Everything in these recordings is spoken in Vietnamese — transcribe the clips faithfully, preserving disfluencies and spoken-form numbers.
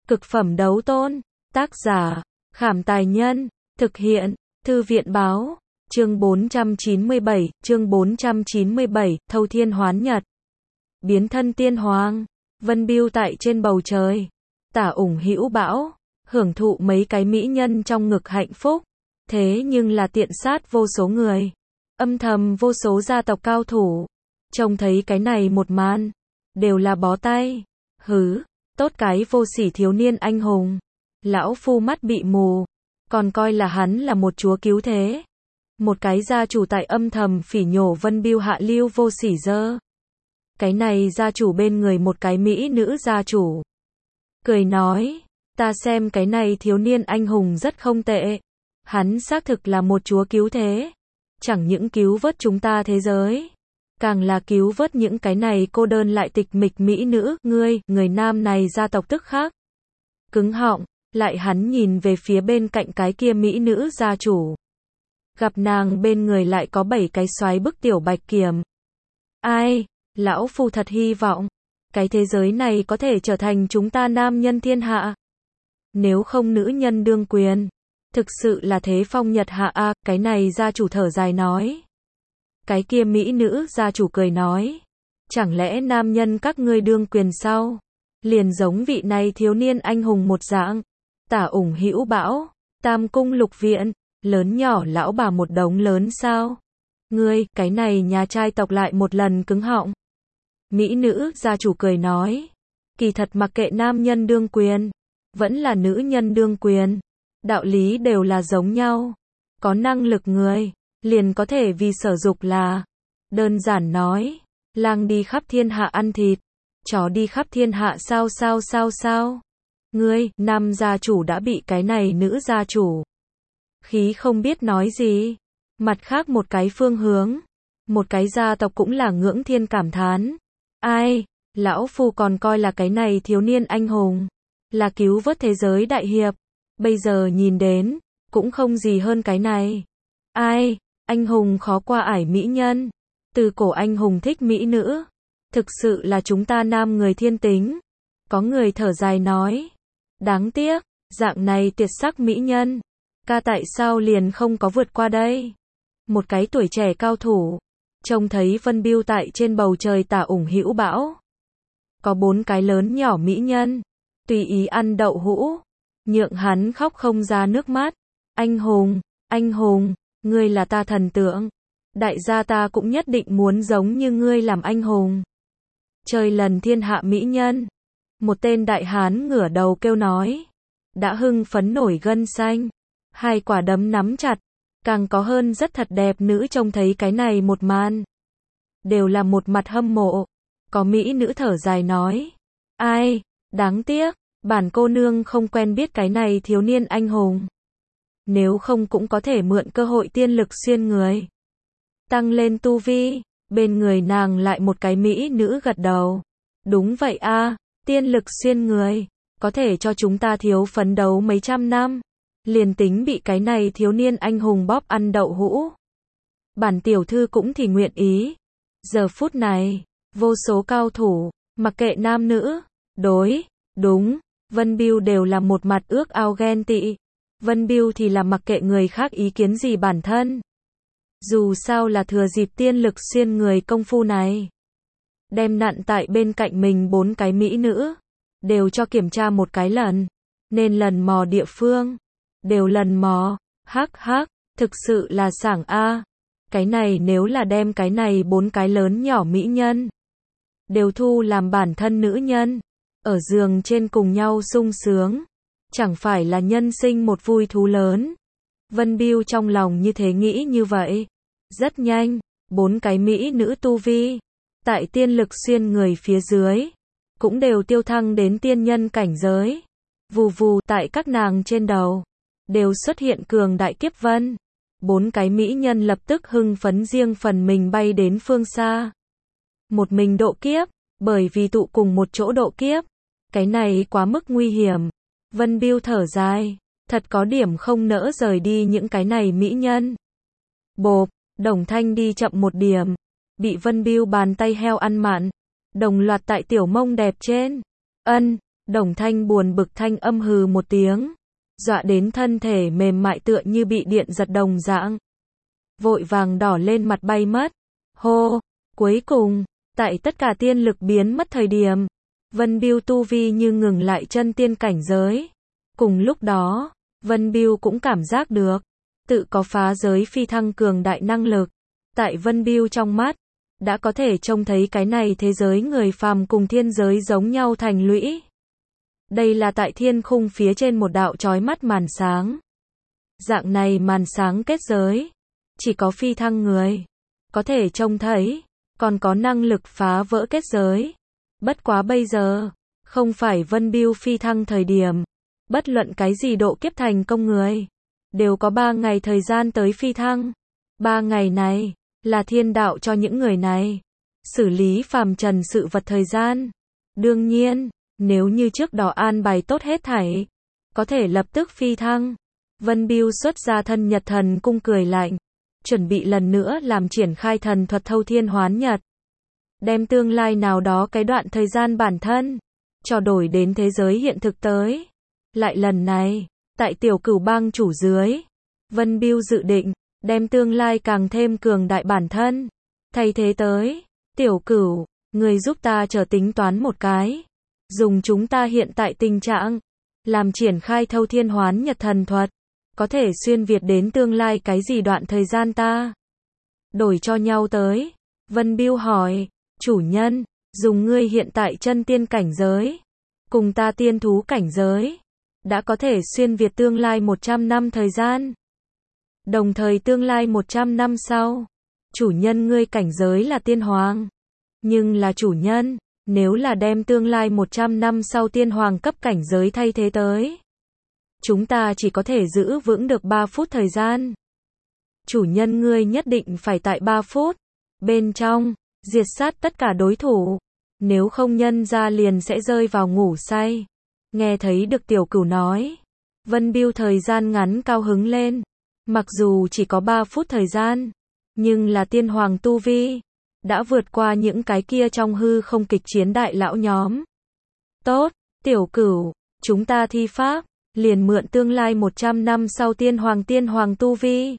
Cực phẩm đấu tôn. Tác giả, Khảm Tài Nhân. Thực hiện, Thư viện Báo. Chương bốn trăm chín mươi bảy, chương bốn trăm chín mươi bảy, Thâu Thiên Hoán Nhật. Biến thân tiên hoàng. Vân Biêu tại trên bầu trời. Tả ủng hữu bão. Hưởng thụ mấy cái mỹ nhân trong ngực hạnh phúc. Thế nhưng là tiện sát vô số người. Âm thầm vô số gia tộc cao thủ. Trông thấy cái này một màn. Đều là bó tay. Hứ, tốt cái vô sỉ thiếu niên anh hùng. Lão phu mắt bị mù. Còn coi là hắn là một chúa cứu thế. Một cái gia chủ tại âm thầm phỉ nhổ Vân Biêu hạ lưu vô sỉ dơ. Cái này gia chủ bên người một cái mỹ nữ gia chủ. Cười nói, ta xem cái này thiếu niên anh hùng rất không tệ. Hắn xác thực là một chúa cứu thế. Chẳng những cứu vớt chúng ta thế giới. Càng là cứu vớt những cái này cô đơn lại tịch mịch mỹ nữ. Ngươi, người nam này gia tộc tức khác. Cứng họng, lại hắn nhìn về phía bên cạnh cái kia mỹ nữ gia chủ. Gặp nàng bên người lại có bảy cái xoáy bức tiểu bạch kiểm. Ai, lão phu thật hy vọng. Cái thế giới này có thể trở thành chúng ta nam nhân thiên hạ. Nếu không nữ nhân đương quyền. Thực sự là thế phong nhật hạ a, cái này gia chủ thở dài nói. Cái kia mỹ nữ gia chủ cười nói. Chẳng lẽ nam nhân các ngươi đương quyền sao? Liền giống vị này thiếu niên anh hùng một dạng. Tả ủng hữu bão. Tam cung lục viện. Lớn nhỏ lão bà một đống lớn sao? Ngươi, cái này nhà trai tộc lại một lần cứng họng. Mỹ nữ gia chủ cười nói. Kỳ thật mặc kệ nam nhân đương quyền. Vẫn là nữ nhân đương quyền. Đạo lý đều là giống nhau. Có năng lực người. Liền có thể vì sở dục là. Đơn giản nói. Lang đi khắp thiên hạ ăn thịt. Chó đi khắp thiên hạ sao sao sao sao. Ngươi, nam gia chủ đã bị cái này nữ gia chủ. Khí không biết nói gì. Mặt khác một cái phương hướng. Một cái gia tộc cũng là ngưỡng thiên cảm thán. Ai, lão phu còn coi là cái này thiếu niên anh hùng. Là cứu vớt thế giới đại hiệp. Bây giờ nhìn đến, cũng không gì hơn cái này. Ai, anh hùng khó qua ải mỹ nhân. Từ cổ anh hùng thích mỹ nữ. Thực sự là chúng ta nam người thiên tính. Có người thở dài nói. Đáng tiếc, dạng này tuyệt sắc mỹ nhân. Ca tại sao liền không có vượt qua đây? Một cái tuổi trẻ cao thủ. Trông thấy Vân Biêu tại trên bầu trời tả ủng hữu bão. Có bốn cái lớn nhỏ mỹ nhân. Tùy ý ăn đậu hũ. Nhượng hắn khóc không ra nước mắt. Anh hùng, anh hùng, ngươi là ta thần tượng. Đại gia ta cũng nhất định muốn giống như ngươi làm anh hùng. Chơi lần thiên hạ mỹ nhân. Một tên đại hán ngửa đầu kêu nói. Đã hưng phấn nổi gân xanh. Hai quả đấm nắm chặt. Càng có hơn rất thật đẹp nữ trông thấy cái này một màn. Đều là một mặt hâm mộ. Có mỹ nữ thở dài nói. Ai, đáng tiếc, bản cô nương không quen biết cái này thiếu niên anh hùng. Nếu không cũng có thể mượn cơ hội tiên lực xuyên người. Tăng lên tu vi, bên người nàng lại một cái mỹ nữ gật đầu. Đúng vậy a, tiên lực xuyên người, có thể cho chúng ta thiếu phấn đấu mấy trăm năm. Liền tính bị cái này thiếu niên anh hùng bóp ăn đậu hũ. Bản tiểu thư cũng thì nguyện ý. Giờ phút này, vô số cao thủ, mặc kệ nam nữ, đối, đúng, Vân Biêu đều là một mặt ước ao ghen tị. Vân Biêu thì là mặc kệ người khác ý kiến gì bản thân. Dù sao là thừa dịp tiên lực xuyên người công phu này. Đem nặn tại bên cạnh mình bốn cái mỹ nữ. Đều cho kiểm tra một cái lần. Nên lần mò địa phương. Đều lần mò. Hắc hắc, thực sự là sảng a. Cái này nếu là đem cái này bốn cái lớn nhỏ mỹ nhân. Đều thu làm bản thân nữ nhân. Ở giường trên cùng nhau sung sướng. Chẳng phải là nhân sinh một vui thú lớn. Vân Biêu trong lòng như thế nghĩ như vậy. Rất nhanh, bốn cái mỹ nữ tu vi. Tại tiên lực xuyên người phía dưới. Cũng đều tiêu thăng đến tiên nhân cảnh giới. Vù vù tại các nàng trên đầu. Đều xuất hiện cường đại kiếp vân. Bốn cái mỹ nhân lập tức hưng phấn riêng phần mình bay đến phương xa. Một mình độ kiếp. Bởi vì tụ cùng một chỗ độ kiếp. Cái này quá mức nguy hiểm. Vân Biêu thở dài. Thật có điểm không nỡ rời đi những cái này mỹ nhân. Bộp, Đồng Thanh đi chậm một điểm. Bị Vân Biêu bàn tay heo ăn mặn. Đồng loạt tại tiểu mông đẹp trên. Ân, Đồng Thanh buồn bực thanh âm hừ một tiếng, dọa đến thân thể mềm mại tựa như bị điện giật đồng dạng. Vội vàng đỏ lên mặt bay mất. Hô, cuối cùng, tại tất cả tiên lực biến mất thời điểm, Vân Bưu tu vi như ngừng lại chân tiên cảnh giới. Cùng lúc đó, Vân Bưu cũng cảm giác được, tự có phá giới phi thăng cường đại năng lực. Tại Vân Bưu trong mắt, đã có thể trông thấy cái này thế giới người phàm cùng thiên giới giống nhau thành lũy. Đây là tại thiên khung phía trên một đạo chói mắt màn sáng. Dạng này màn sáng kết giới, chỉ có phi thăng người có thể trông thấy, còn có năng lực phá vỡ kết giới. Bất quá bây giờ, không phải Vân Bưu phi thăng thời điểm, bất luận cái gì độ kiếp thành công người, đều có ba ngày thời gian tới phi thăng. Ba ngày này, là thiên đạo cho những người này, xử lý phàm trần sự vật thời gian. Đương nhiên, nếu như trước đó an bài tốt hết thảy, có thể lập tức phi thăng. Vân Bưu xuất ra thân nhật thần cung cười lạnh, chuẩn bị lần nữa làm triển khai thần thuật thâu thiên hoán nhật. Đem tương lai nào đó cái đoạn thời gian bản thân, cho đổi đến thế giới hiện thực tới. Lại lần này, tại tiểu cửu bang chủ dưới, Vân Bưu dự định, đem tương lai càng thêm cường đại bản thân, thay thế tới. Tiểu cửu, người giúp ta chờ tính toán một cái. Dùng chúng ta hiện tại tình trạng, làm triển khai thâu thiên hoán nhật thần thuật, có thể xuyên việt đến tương lai cái gì đoạn thời gian ta đổi cho nhau tới. Vân Bưu hỏi, chủ nhân, dùng ngươi hiện tại chân tiên cảnh giới, cùng ta tiên thú cảnh giới, đã có thể xuyên việt tương lai một trăm năm thời gian. Đồng thời tương lai một trăm năm sau, chủ nhân ngươi cảnh giới là tiên hoàng. Nhưng là chủ nhân, nếu là đem tương lai một trăm năm sau tiên hoàng cấp cảnh giới thay thế tới, chúng ta chỉ có thể giữ vững được ba phút thời gian. Chủ nhân ngươi nhất định phải tại ba phút bên trong diệt sát tất cả đối thủ, nếu không nhân ra liền sẽ rơi vào ngủ say. Nghe thấy được tiểu cửu nói, Vân Bưu thời gian ngắn cao hứng lên. Mặc dù chỉ có ba phút thời gian, nhưng là tiên hoàng tu vi, đã vượt qua những cái kia trong hư không kịch chiến đại lão nhóm. Tốt, tiểu cửu, chúng ta thi pháp, liền mượn tương lai một trăm năm sau tiên hoàng tiên hoàng tu vi.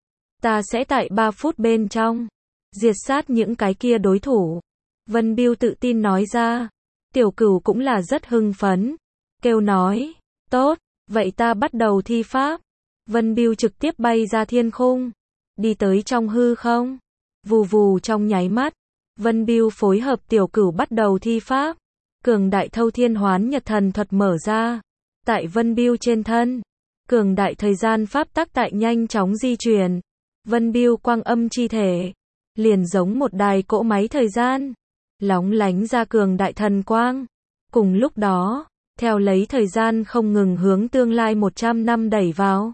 Ta sẽ tại ba phút bên trong, diệt sát những cái kia đối thủ. Vân Bưu tự tin nói ra. Tiểu cửu cũng là rất hưng phấn, kêu nói, tốt, vậy ta bắt đầu thi pháp. Vân Bưu trực tiếp bay ra thiên khung, đi tới trong hư không. Vù vù trong nháy mắt, Vân Bưu phối hợp tiểu cửu bắt đầu thi pháp. Cường đại thâu thiên hoán nhật thần thuật mở ra. Tại Vân Bưu trên thân, cường đại thời gian pháp tắc tại nhanh chóng di chuyển. Vân Bưu quang âm chi thể, liền giống một đài cỗ máy thời gian, lóng lánh ra cường đại thần quang. Cùng lúc đó, theo lấy thời gian không ngừng hướng tương lai một trăm năm đẩy vào.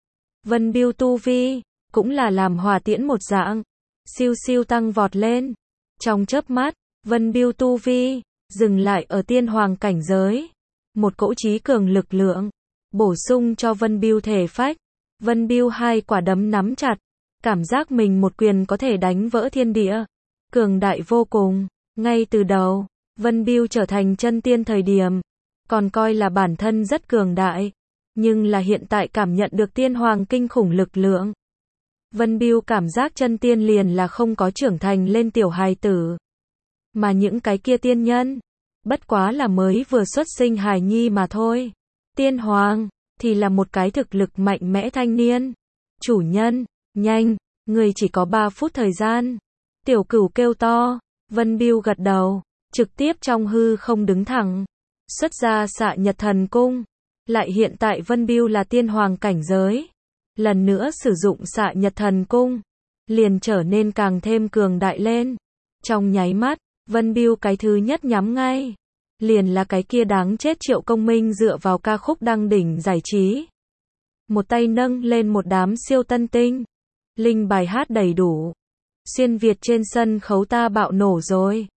Vân Bưu tu vi, cũng là làm hỏa tiễn một dạng, siêu siêu tăng vọt lên. Trong chớp mắt, Vân Bưu tu vi, dừng lại ở tiên hoàng cảnh giới. Một cỗ trí cường lực lượng, bổ sung cho Vân Bưu thể phách. Vân Bưu hai quả đấm nắm chặt, cảm giác mình một quyền có thể đánh vỡ thiên địa. Cường đại vô cùng, ngay từ đầu, Vân Bưu trở thành chân tiên thời điểm, còn coi là bản thân rất cường đại. Nhưng là hiện tại cảm nhận được tiên hoàng kinh khủng lực lượng. Vân Bưu cảm giác chân tiên liền là không có trưởng thành lên tiểu hài tử. Mà những cái kia tiên nhân, bất quá là mới vừa xuất sinh hài nhi mà thôi. Tiên hoàng, thì là một cái thực lực mạnh mẽ thanh niên. Chủ nhân, nhanh, người chỉ có ba phút thời gian. Tiểu cửu kêu to, Vân Bưu gật đầu, trực tiếp trong hư không đứng thẳng. Xuất ra xạ nhật thần cung. Lại hiện tại Vân Bưu là tiên hoàng cảnh giới. Lần nữa sử dụng xạ nhật thần cung, liền trở nên càng thêm cường đại lên. Trong nháy mắt, Vân Bưu cái thứ nhất nhắm ngay, liền là cái kia đáng chết Triệu Công Minh dựa vào ca khúc đăng đỉnh giải trí. Một tay nâng lên một đám siêu tân tinh. Linh bài hát đầy đủ. Xuyên Việt trên sân khấu ta bạo nổ rồi.